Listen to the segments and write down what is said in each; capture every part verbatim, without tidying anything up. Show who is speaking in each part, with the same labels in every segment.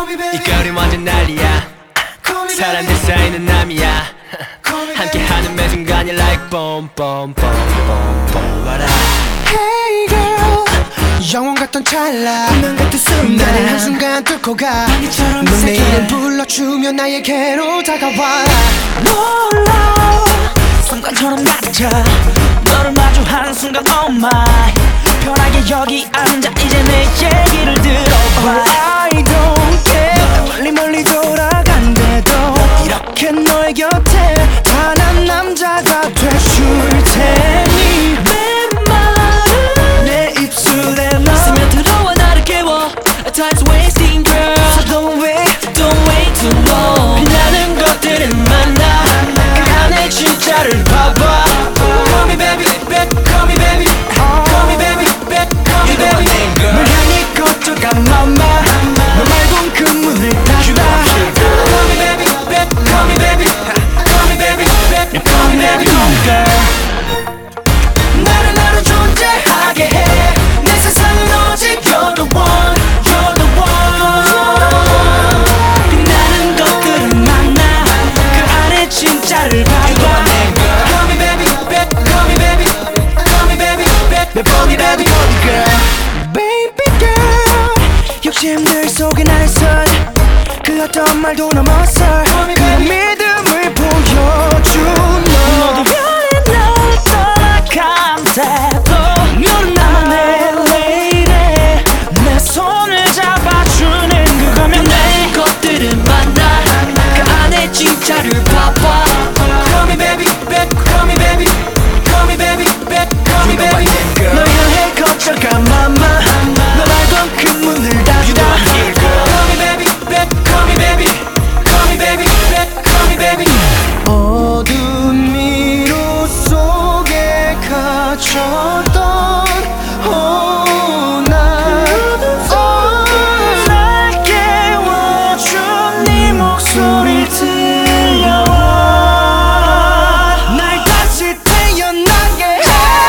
Speaker 1: 이 거리 완전 난리야. 사람들 사이는 남이야. 함께하는 매 순간이 like boom boom boom boom boom. What up?
Speaker 2: Hey girl, 영원 같던 찰나 운명 같은 순간 나를 한순간 뚫고 가 넌 내 이름 불러주며 나에게로 다가와.
Speaker 3: 몰라 순간처럼 다쳐 너를 마주하는 순간 oh my 편하게 여기 앉아 이제 내 얘기를 들어봐. I don't care 멀리 멀리 돌아간대도 이렇게 너의 곁에 단한 남자가 돼줄 테니 내 말은 내 입술에 넣어
Speaker 1: 스며들어와 나를 깨워. Time's wasting girl.
Speaker 3: So don't wait
Speaker 1: Don't wait too long. 빛나는 것들은 만나. 그 안에 진짜를 봐봐. Call me baby, back, call me baby. Call me baby, back, call me baby.
Speaker 3: 널 향해 거쳐가 mama 너 말곤 그 문을 닫아.
Speaker 1: Call me baby, back, call me baby. Call me baby, back, call me baby.
Speaker 3: girl
Speaker 1: 나를 나로 존재하게 해. 내 세상은 오직 you're the one, you're the one.
Speaker 3: 빛나는 것들은 많아 그 안에 진짜를 봐봐.
Speaker 1: Call me baby, back, call me baby. Call me baby, back, call me baby.
Speaker 3: Baby girl 욕심들 속에 나를 선 그 어떤 말도 넘어서 그 믿음을 보여준 너 모두 변해 널 떠나간대도 너는 나만의 lady 내 손을 잡아주는 그거면 내
Speaker 1: 것들은 많아. 그 안에 진짜를 봐봐. Call me baby, back, call me baby. Call me baby, back, call me baby.
Speaker 3: 널 향해 거쳐가 mama 너 말던 그 문을 닫아.
Speaker 1: Call me baby, back, call me baby. Call me baby, back, call me baby.
Speaker 2: 어둠 미로 속에 갇혔던 oh, 나 oh,
Speaker 3: 날 깨워준 네 목소리 들려와 날 다시 태어나게 해.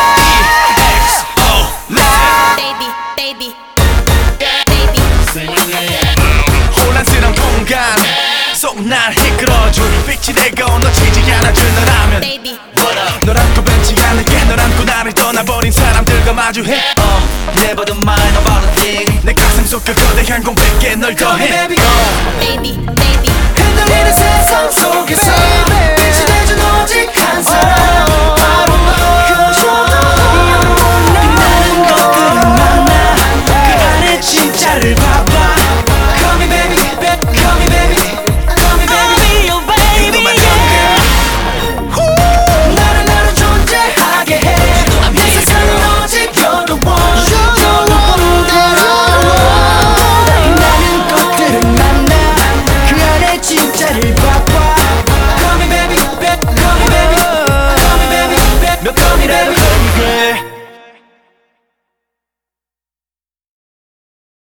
Speaker 4: baby, baby, baby.
Speaker 5: 혼란스러운 공간 속 날 이끌어줄 빛이 되고 놓치지 않아줄 너라면
Speaker 4: baby.
Speaker 5: 널 안고 변치 않을게. 널 안고 나를 떠나버린 사람들과 마주해. uh, Never the mind about a thing. 내 가슴 속 그 거대한 공백에 널 더해.
Speaker 4: baby, baby.
Speaker 1: 흔들리는 세상 속에서 빛이 돼준 오직 한 사람.